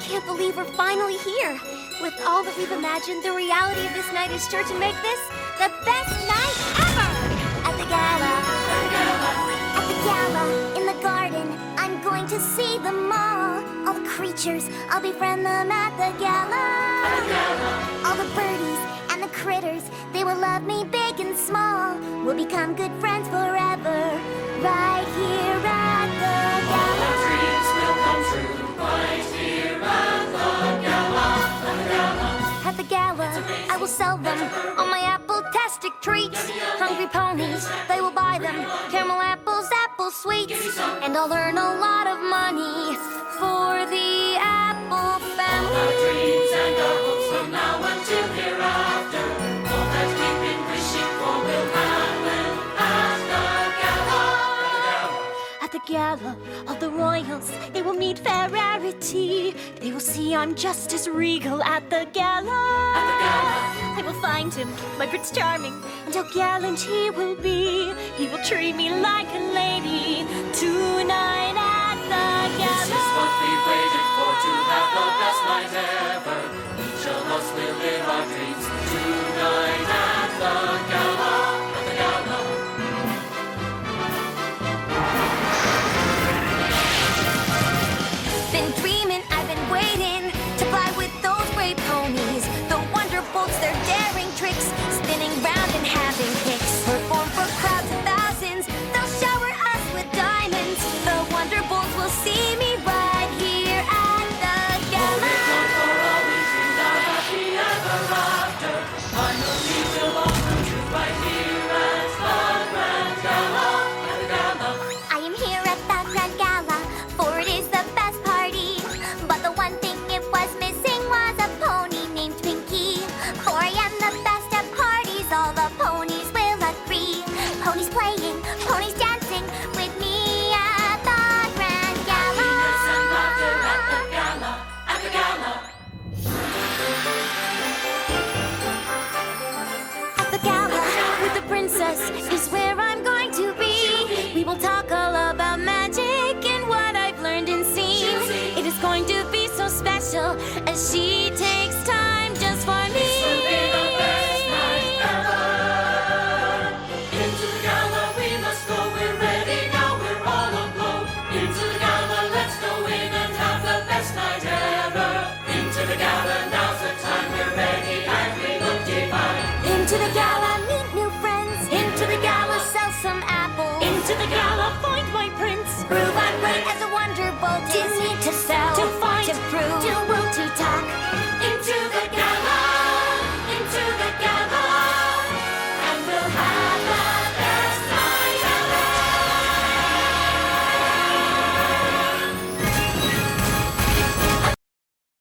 can't believe we're finally here. With all that we've imagined, the reality of this night is sure to make this the best night ever! At the gala, at the gala, in the garden, I'm going to see them all. All the creatures, I'll befriend them at the gala. All the birdies and the critters, they will love me big and small. We'll become good friends forever, right here at the gala. All our dreams will come true, right here at the gala. At the gala, I will sell them all my apple-tastic treats. Hungry ponies, they will buy them. Caramel apples, apple sweets. And I'll earn a lot of money for the apple family. All our dreams and our hopes from now until hereafter, all that we've been wishing for will happen at the gala. At the gala, all the royals, they will meet fair rarity. They will see I'm just as regal at the gala. At the gala. I will find him, my Prince Charming, and how gallant he will be. He will treat me like a lady tonight at the gala. This is what we waited for, to have the best night ever. Each of us will live our dreams tonight at the gala. At the gala. Been dreaming, I've been waiting to fly with those brave ponies. The Wonderbolts, their daring tricks, spinning round and having kicks. Perform for crowds of thousands, they'll shower us with diamonds. The Wonderbolts will see me right here at the gala. For always in our happy ever after. Finally we'll all come true right here at the grand gala. At the gala. I am here at the grand gala, for it is the best party. But the one thing it was missing was a pony named Pinky. For I am the best at parties, all the ponies will agree. Ponies playing, ponies dancing with me at the grand gala. Happiness and laughter at the gala. At the gala. At the gala, with the princess is where I'm going to be. We will talk all about magic and what I've learned and seen. It is going to be so special as she takes time